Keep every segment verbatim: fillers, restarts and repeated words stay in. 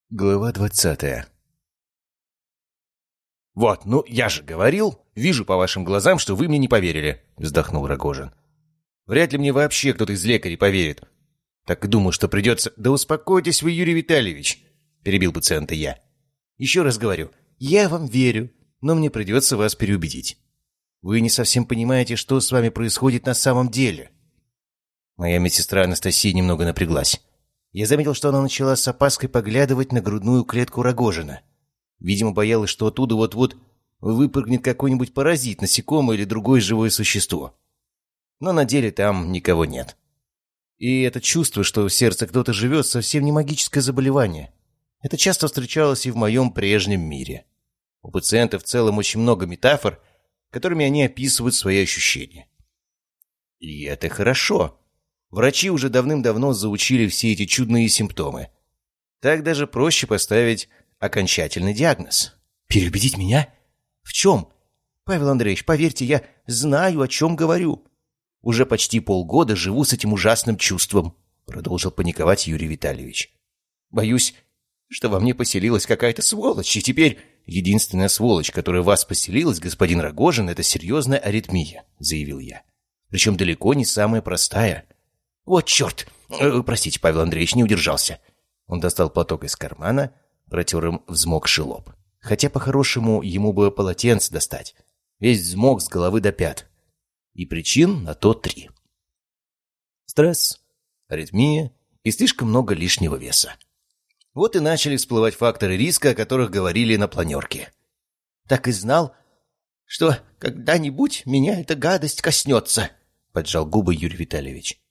Глава двадцатая. «Вот, ну я же говорил, вижу по вашим глазам, что вы мне не поверили», — вздохнул Рогожин. «Вряд ли мне вообще кто-то из лекарей поверит. Так и думал, что придется...» «Да успокойтесь вы, Юрий Витальевич», — перебил пациента я. «Еще раз говорю, я вам верю, но мне придется вас переубедить. Вы не совсем понимаете, что с вами происходит на самом деле». Моя медсестра Анастасия немного напряглась. Я заметил, что она начала с опаской поглядывать на грудную клетку Рогожина. Видимо, боялась, что оттуда вот-вот выпрыгнет какой-нибудь паразит, насекомое или другое живое существо. Но на деле там никого нет. И это чувство, что в сердце кто-то живет, совсем не магическое заболевание. Это часто встречалось и в моем прежнем мире. У пациентов в целом очень много метафор, которыми они описывают свои ощущения. И это хорошо. Врачи уже давным-давно заучили все эти чудные симптомы. Так даже проще поставить окончательный диагноз. Переубедить меня? В чем? Павел Андреевич, поверьте, я знаю, о чем говорю. Уже почти полгода живу с этим ужасным чувством, продолжил паниковать Юрий Витальевич. Боюсь, что во мне поселилась какая-то сволочь, и теперь единственная сволочь, которая в вас поселилась, господин Рогожин, это серьезная аритмия, заявил я. Причем далеко не самая простая. «Вот черт! Э, простите, Павел Андреевич, не удержался». Он достал платок из кармана, протер им взмокший лоб. Хотя, по-хорошему, ему бы полотенце достать. Весь взмок с головы до пят. И причин на то три. Стресс, аритмия и слишком много лишнего веса. Вот и начали всплывать факторы риска, о которых говорили на планерке. «Так и знал, что когда-нибудь меня эта гадость коснется», — поджал губы Юрий Витальевич.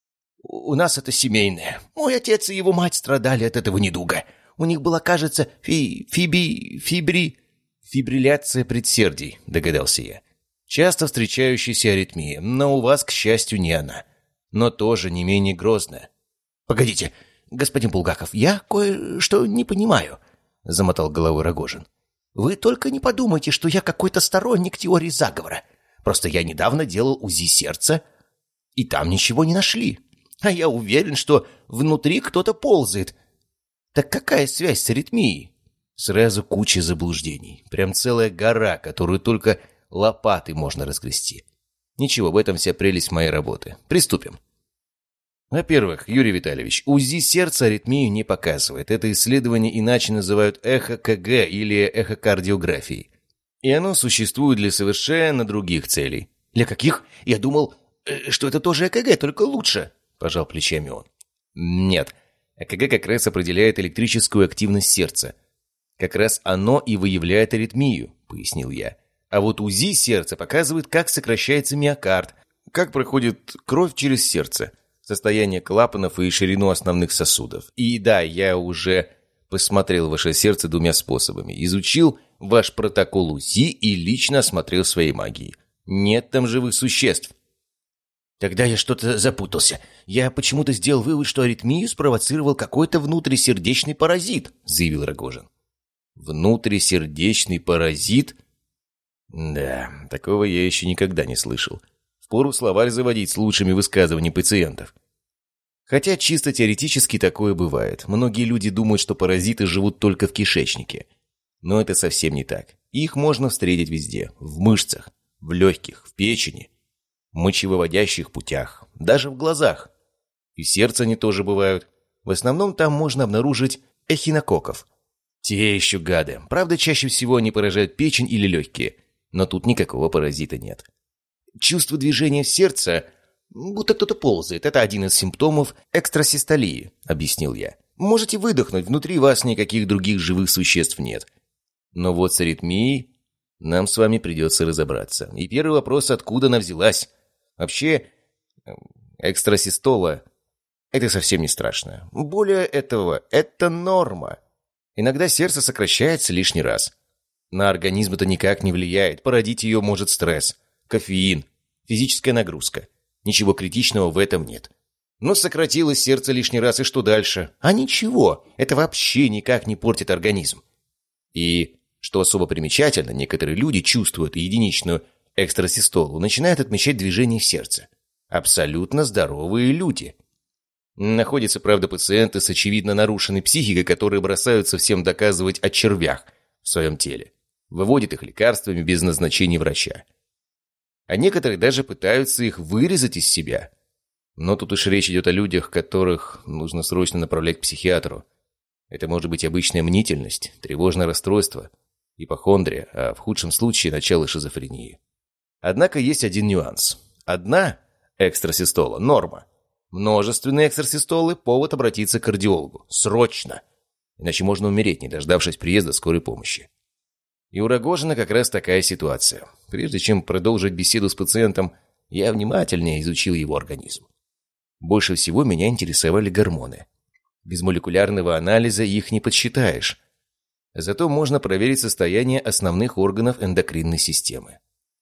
«У нас это семейное. Мой отец и его мать страдали от этого недуга. У них была, кажется, фи... фиби... фибри... фибрилляция предсердий», — догадался я. «Часто встречающаяся аритмия, но у вас, к счастью, не она. Но тоже не менее грозная». «Погодите, господин Булгаков, я кое-что не понимаю», — замотал головой Рогожин. «Вы только не подумайте, что я какой-то сторонник теории заговора. Просто я недавно делал УЗИ сердца, и там ничего не нашли. А я уверен, что внутри кто-то ползает. Так какая связь с аритмией?» Сразу куча заблуждений. Прям целая гора, которую только лопатой можно разгрести. Ничего, в этом вся прелесть моей работы. Приступим. Во-первых, Юрий Витальевич, УЗИ сердца аритмию не показывает. Это исследование иначе называют эхо-КГ или эхокардиографией. И оно существует для совершенно других целей. Для каких? Я думал, что это тоже ЭКГ, только лучше. Пожал плечами он. Нет, ЭКГ как раз определяет электрическую активность сердца. Как раз оно и выявляет аритмию, пояснил я. А вот УЗИ сердца показывает, как сокращается миокард, как проходит кровь через сердце, состояние клапанов и ширину основных сосудов. И да, я уже посмотрел ваше сердце двумя способами. Изучил ваш протокол УЗИ и лично осмотрел своей магией. Нет там живых существ. Тогда я что-то запутался. Я почему-то сделал вывод, что аритмию спровоцировал какой-то внутрисердечный паразит, заявил Рогожин. Внутрисердечный паразит? Да, такого я еще никогда не слышал. Впору словарь заводить с лучшими высказываниями пациентов. Хотя чисто теоретически такое бывает. Многие люди думают, что паразиты живут только в кишечнике. Но это совсем не так. Их можно встретить везде. В мышцах, в легких, в печени, в мочевыводящих путях, даже в глазах. И в сердце они тоже бывают. В основном там можно обнаружить эхинококков. Те еще гады. Правда, чаще всего они поражают печень или легкие. Но тут никакого паразита нет. Чувство движения в сердце, будто кто-то ползает. Это один из симптомов экстрасистолии, объяснил я. Можете выдохнуть, внутри вас никаких других живых существ нет. Но вот с аритмией нам с вами придется разобраться. И первый вопрос, откуда она взялась? Вообще, экстрасистола – это совсем не страшно. Более этого, это норма. Иногда сердце сокращается лишний раз. На организм это никак не влияет. Породить ее может стресс, кофеин, физическая нагрузка. Ничего критичного в этом нет. Но сократилось сердце лишний раз, и что дальше? А ничего, это вообще никак не портит организм. И, что особо примечательно, некоторые люди чувствуют единичную экстрасистолу, начинают отмечать движение в сердце. Абсолютно здоровые люди. Находятся, правда, пациенты с очевидно нарушенной психикой, которые бросаются всем доказывать о червях в своем теле. Выводят их лекарствами без назначения врача. А некоторые даже пытаются их вырезать из себя. Но тут уж речь идет о людях, которых нужно срочно направлять к психиатру. Это может быть обычная мнительность, тревожное расстройство, ипохондрия, а в худшем случае начало шизофрении. Однако есть один нюанс. Одна экстрасистола – норма. Множественные экстрасистолы – повод обратиться к кардиологу. Срочно! Иначе можно умереть, не дождавшись приезда скорой помощи. И у Рогожина как раз такая ситуация. Прежде чем продолжить беседу с пациентом, я внимательнее изучил его организм. Больше всего меня интересовали гормоны. Без молекулярного анализа их не подсчитаешь. Зато можно проверить состояние основных органов эндокринной системы.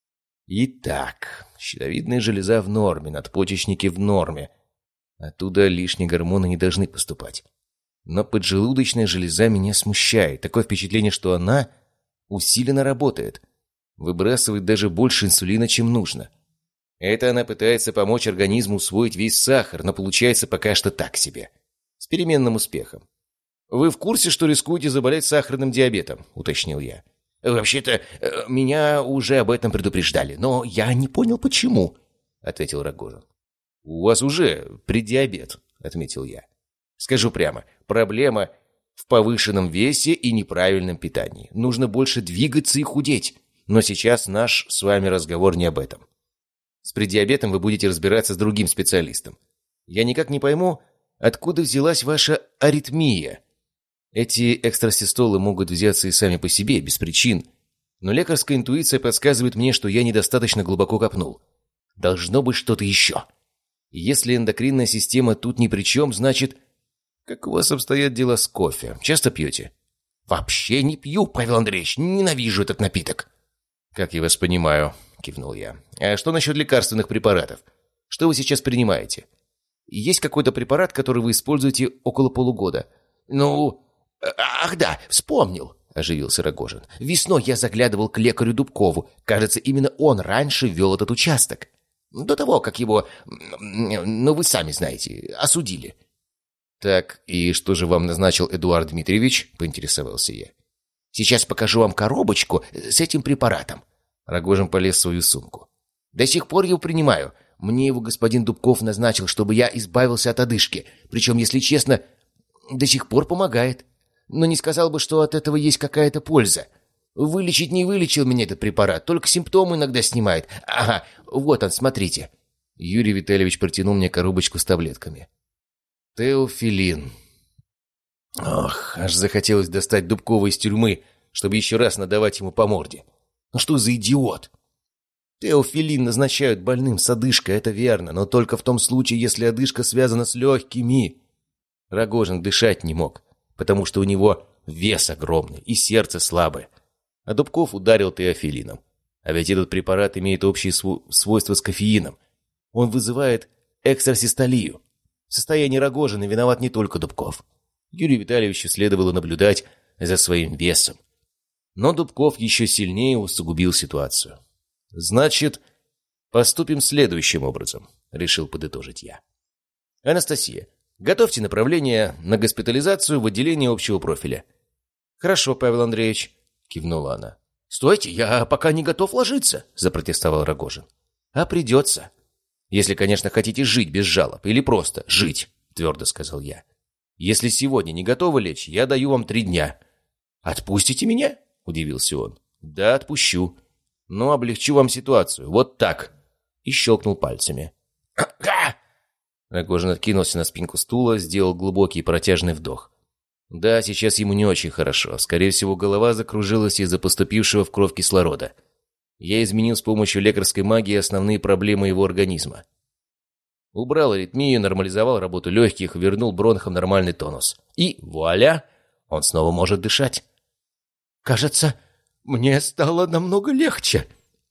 Итак, щитовидная железа в норме, надпочечники в норме. Оттуда лишние гормоны не должны поступать. Но поджелудочная железа меня смущает. Такое впечатление, что она усиленно работает. Выбрасывает даже больше инсулина, чем нужно. Это она пытается помочь организму усвоить весь сахар, но получается пока что так себе. С переменным успехом. «Вы в курсе, что рискуете заболеть сахарным диабетом?» – уточнил я. «Вообще-то, меня уже об этом предупреждали, но я не понял, почему», – ответил Рогожин. «У вас уже преддиабет», – отметил я. «Скажу прямо, проблема в повышенном весе и неправильном питании. Нужно больше двигаться и худеть. Но сейчас наш с вами разговор не об этом. С преддиабетом вы будете разбираться с другим специалистом. Я никак не пойму, откуда взялась ваша аритмия. Эти экстрасистолы могут взяться и сами по себе, без причин. Но лекарская интуиция подсказывает мне, что я недостаточно глубоко копнул. Должно быть что-то еще. И если эндокринная система тут ни при чем, значит... Как у вас обстоят дела с кофе? Часто пьете? Вообще не пью, Павел Андреевич. Ненавижу этот напиток. Как я вас понимаю, кивнул я. А что насчет лекарственных препаратов? Что вы сейчас принимаете? Есть какой-то препарат, который вы используете около полугода? Ну... Ах да, вспомнил, оживился Рогожин. Весной я заглядывал к лекарю Дубкову. Кажется, именно он раньше вел этот участок. До того, как его... Ну, вы сами знаете, осудили. «Так, и что же вам назначил Эдуард Дмитриевич?» – поинтересовался я. «Сейчас покажу вам коробочку с этим препаратом». Рогожин полез в свою сумку. «До сих пор его принимаю. Мне его господин Дубков назначил, чтобы я избавился от одышки. Причем, если честно, до сих пор помогает. Но не сказал бы, что от этого есть какая-то польза. Вылечить не вылечил меня этот препарат, только симптомы иногда снимает. Ага, вот он, смотрите». Юрий Витальевич протянул мне коробочку с таблетками. Теофилин. Ох, аж захотелось достать Дубкова из тюрьмы, чтобы еще раз надавать ему по морде. Ну что за идиот? Теофилин назначают больным с одышкой, это верно, но только в том случае, если одышка связана с легкими. Рогожин дышать не мог, потому что у него вес огромный и сердце слабое. А Дубков ударил теофилином. А ведь этот препарат имеет общие св- свойства с кофеином. Он вызывает экстрасистолию. В состоянии Рогожина виноват не только Дубков. Юрию Витальевичу следовало наблюдать за своим весом. Но Дубков еще сильнее усугубил ситуацию. «Значит, поступим следующим образом», — решил подытожить я. «Анастасия, готовьте направление на госпитализацию в отделение общего профиля». «Хорошо, Павел Андреевич», — кивнула она. «Стойте, я пока не готов ложиться», — запротестовал Рогожин. «А придется. Если, конечно, хотите жить без жалоб, или просто жить», — твердо сказал я. «Если сегодня не готовы лечь, я даю вам три дня». «Отпустите меня?» — удивился он. «Да, отпущу. Но облегчу вам ситуацию. Вот так». И щелкнул пальцами. Рогожин откинулся на спинку стула, сделал глубокий и протяжный вдох. Да, сейчас ему не очень хорошо. Скорее всего, голова закружилась из-за поступившего в кровь кислорода. Я изменил с помощью лекарской магии основные проблемы его организма. Убрал аритмию, нормализовал работу легких, вернул бронхам нормальный тонус. И вуаля, он снова может дышать. «Кажется, мне стало намного легче».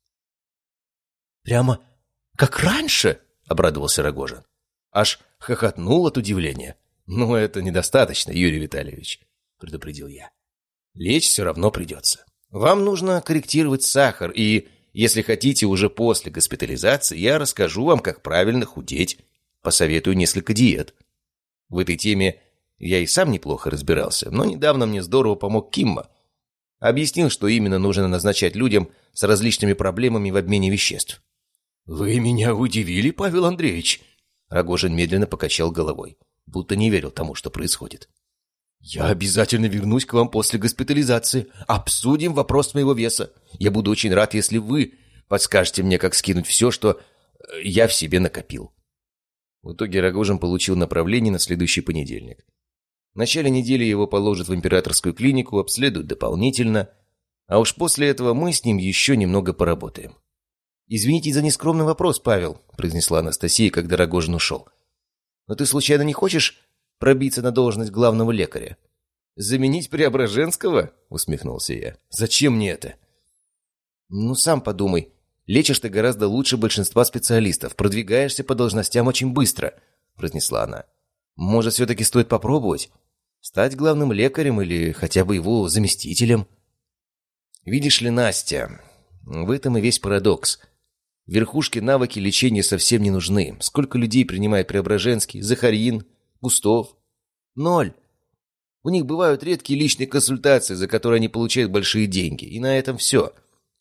«Прямо как раньше?» — обрадовался Рогожин. Аж хохотнул от удивления. «Ну, это недостаточно, Юрий Витальевич», — предупредил я. «Лечь все равно придется. Вам нужно корректировать сахар, и, если хотите, уже после госпитализации я расскажу вам, как правильно худеть. Посоветую несколько диет». В этой теме я и сам неплохо разбирался, но недавно мне здорово помог Кимма. Объяснил, что именно нужно назначать людям с различными проблемами в обмене веществ. «Вы меня удивили, Павел Андреевич!» Рогожин медленно покачал головой, будто не верил тому, что происходит. «Я обязательно вернусь к вам после госпитализации. Обсудим вопрос моего веса. Я буду очень рад, если вы подскажете мне, как скинуть все, что я в себе накопил». В итоге Рогожин получил направление на следующий понедельник. В начале недели его положат в императорскую клинику, обследуют дополнительно, а уж после этого мы с ним еще немного поработаем. «Извините за нескромный вопрос, Павел», — произнесла Анастасия, когда Рогожин ушел. «Но ты случайно не хочешь пробиться на должность главного лекаря?» «Заменить Преображенского?» — усмехнулся я. «Зачем мне это?» «Ну, сам подумай. Лечишь ты гораздо лучше большинства специалистов, продвигаешься по должностям очень быстро», — произнесла она. «Может, все-таки стоит попробовать? Стать главным лекарем или хотя бы его заместителем?» «Видишь ли, Настя, в этом и весь парадокс. Верхушке навыки лечения совсем не нужны. Сколько людей принимает Преображенский, Захарьин, Кустов? Ноль. У них бывают редкие личные консультации, за которые они получают большие деньги, и на этом все».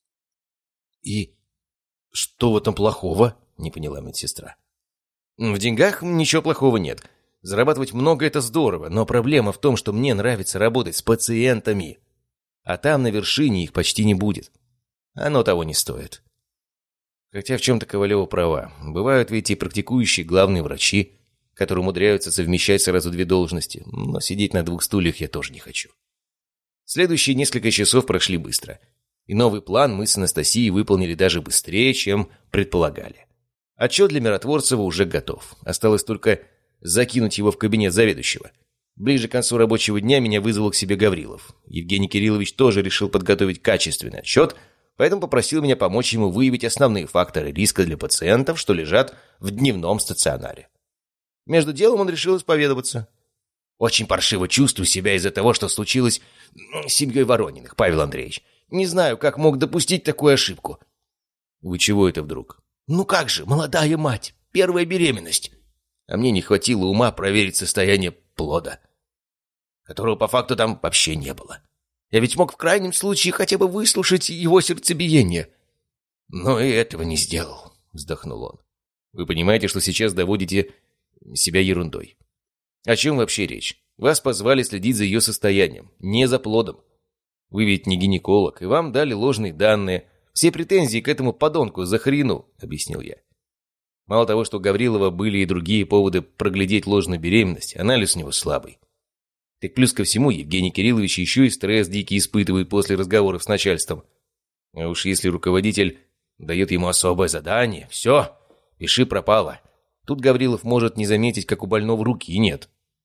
«И что в этом плохого?» — не поняла медсестра. «В деньгах ничего плохого нет. Зарабатывать много — это здорово, но проблема в том, что мне нравится работать с пациентами. А там на вершине их почти не будет. Оно того не стоит». Хотя в чем-то Ковалева права. Бывают ведь и практикующие главные врачи, которые умудряются совмещать сразу две должности, но сидеть на двух стульях я тоже не хочу. Следующие несколько часов прошли быстро, и новый план мы с Анастасией выполнили даже быстрее, чем предполагали. Отчет для Миротворцева уже готов. Осталось только закинуть его в кабинет заведующего. Ближе к концу рабочего дня меня вызвал к себе Гаврилов. Евгений Кириллович тоже решил подготовить качественный отчет, поэтому попросил меня помочь ему выявить основные факторы риска для пациентов, что лежат в дневном стационаре. Между делом он решил исповедоваться. «Очень паршиво чувствую себя из-за того, что случилось с семьей Ворониных, Павел Андреевич. Не знаю, как мог допустить такую ошибку». «Вы чего это вдруг?» «Ну как же, молодая мать, первая беременность. А мне не хватило ума проверить состояние плода, которого по факту там вообще не было. Я ведь мог в крайнем случае хотя бы выслушать его сердцебиение. Но и этого не сделал», — вздохнул он. «Вы понимаете, что сейчас доводите себя ерундой. О чем вообще речь? Вас позвали следить за ее состоянием, не за плодом. Вы ведь не гинеколог, и вам дали ложные данные. Все претензии к этому подонку Захарину», — объяснил я. Мало того, что у Гаврилова были и другие поводы проглядеть ложную беременность, анализ у него слабый. Так плюс ко всему, Евгений Кириллович еще и стресс дикий испытывает после разговоров с начальством. А уж если руководитель дает ему особое задание, все, пиши пропало. Тут Гаврилов может не заметить, как у больного руки нет.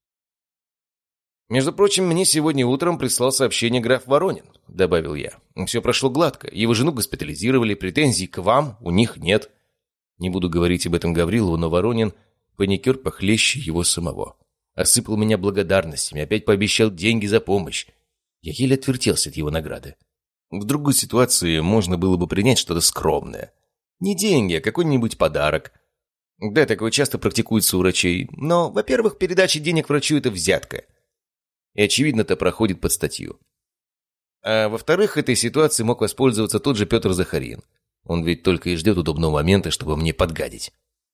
«Между прочим, мне сегодня утром прислал сообщение граф Воронин», — добавил я. «Все прошло гладко. Его жену госпитализировали, претензий к вам у них нет». Не буду говорить об этом Гаврилову, но Воронин паникер похлеще его самого. Осыпал меня благодарностями, опять пообещал деньги за помощь. Я еле отвертелся от его награды. В другой ситуации можно было бы принять что-то скромное. Не деньги, а какой-нибудь подарок. Да, такое часто практикуется у врачей. Но, во-первых, передача денег врачу – это взятка. И, очевидно, это проходит под статью. А во-вторых, этой ситуацией мог воспользоваться тот же Петр Захарин. Он ведь только и ждет удобного момента, чтобы мне подгадить.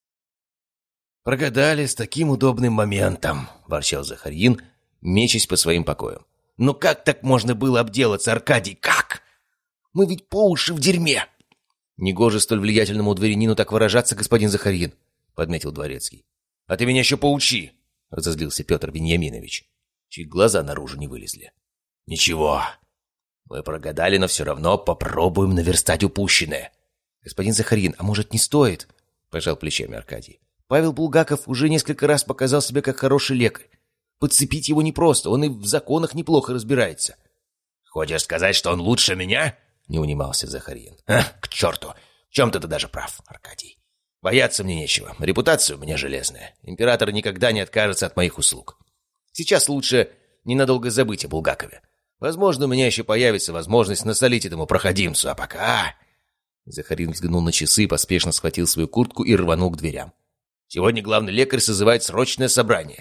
«Прогадали с таким удобным моментом», – ворчал Захарин, мечась по своим покоям. «Ну как так можно было обделаться, Аркадий, как? Мы ведь по уши в дерьме!» «Негоже столь влиятельному дворянину так выражаться, господин Захарин», — подметил дворецкий. «А ты меня еще поучи!» — разозлился Петр Вениаминович. Чуть глаза наружу не вылезли. «Ничего, мы прогадали, но все равно попробуем наверстать упущенное». «Господин Захарин, а может, не стоит?» — пожал плечами Аркадий. «Павел Булгаков уже несколько раз показал себя как хороший лекарь. Подцепить его непросто, он и в законах неплохо разбирается». «Хочешь сказать, что он лучше меня?» — не унимался Захарин. «А, к черту! В чем-то ты даже прав, Аркадий. Бояться мне нечего. Репутация у меня железная. Император никогда не откажется от моих услуг. Сейчас лучше ненадолго забыть о Булгакове. Возможно, у меня еще появится возможность насолить этому проходимцу, а пока...» Захарин взглянул на часы, поспешно схватил свою куртку и рванул к дверям. «Сегодня главный лекарь созывает срочное собрание.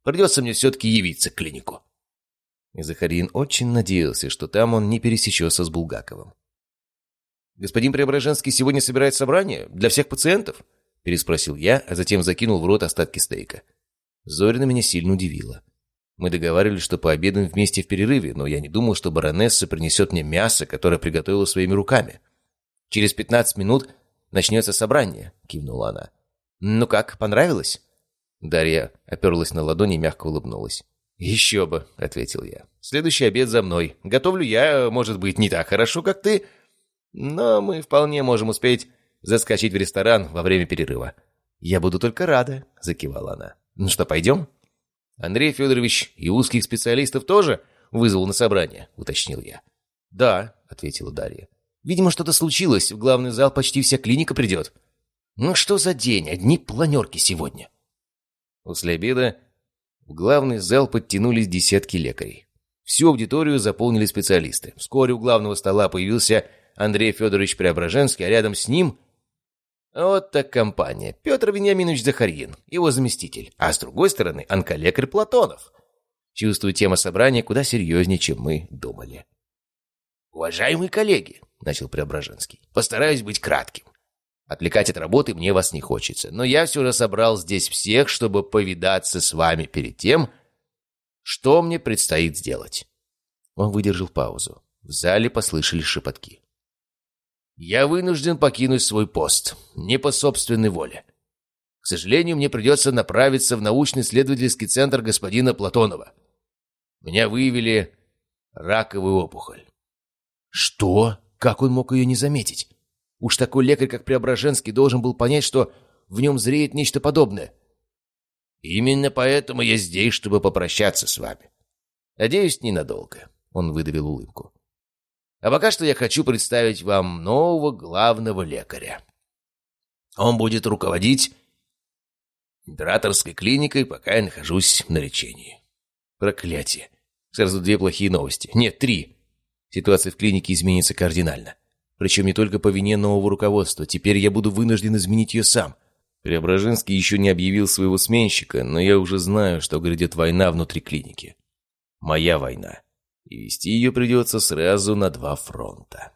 Придется мне все-таки явиться к клинику». И Захарин очень надеялся, что там он не пересечется с Булгаковым. «Господин Преображенский сегодня собирает собрание? Для всех пациентов?» — переспросил я, а затем закинул в рот остатки стейка. Зорина меня сильно удивила. Мы договаривались, что пообедаем вместе в перерыве, но я не думал, что баронесса принесет мне мясо, которое приготовила своими руками. «Через пятнадцать минут начнется собрание», — кивнула она. «Ну как, понравилось?» Дарья оперлась на ладони и мягко улыбнулась. «Еще бы», — ответил я. «Следующий обед за мной. Готовлю я, может быть, не так хорошо, как ты, но мы вполне можем успеть заскочить в ресторан во время перерыва». «Я буду только рада», — закивала она. «Ну что, пойдем?» «Андрей Федорович и узких специалистов тоже вызвал на собрание», — уточнил я. «Да», — ответила Дарья. «Видимо, что-то случилось. В главный зал почти вся клиника придет». «Ну что за день? Одни планерки сегодня». После обеда в главный зал подтянулись десятки лекарей. Всю аудиторию заполнили специалисты. Вскоре у главного стола появился Андрей Федорович Преображенский, а рядом с ним... Вот так компания. Петр Вениаминович Захарин, его заместитель. А с другой стороны, онколекарь Платонов. Чувствую, тема собрания куда серьезнее, чем мы думали. «Уважаемые коллеги», — начал Преображенский, — «постараюсь быть кратким. Отвлекать от работы мне вас не хочется, но я все же собрал здесь всех, чтобы повидаться с вами перед тем, что мне предстоит сделать». Он выдержал паузу. В зале послышались шепотки. «Я вынужден покинуть свой пост, не по собственной воле. К сожалению, мне придется направиться в научно-исследовательский центр господина Платонова. Меня выявили раковую опухоль». «Что? Как он мог ее не заметить? Уж такой лекарь, как Преображенский, должен был понять, что в нем зреет нечто подобное». «Именно поэтому я здесь, чтобы попрощаться с вами. Надеюсь, ненадолго», — он выдавил улыбку. «А пока что я хочу представить вам нового главного лекаря. Он будет руководить императорской клиникой, пока я нахожусь на лечении». Проклятие. Сразу две плохие новости. Нет, три. Ситуация в клинике изменится кардинально. Причем не только по вине нового руководства. Теперь я буду вынужден изменить ее сам. Преображенский еще не объявил своего сменщика, но я уже знаю, что грядет война внутри клиники. Моя война. И вести ее придется сразу на два фронта.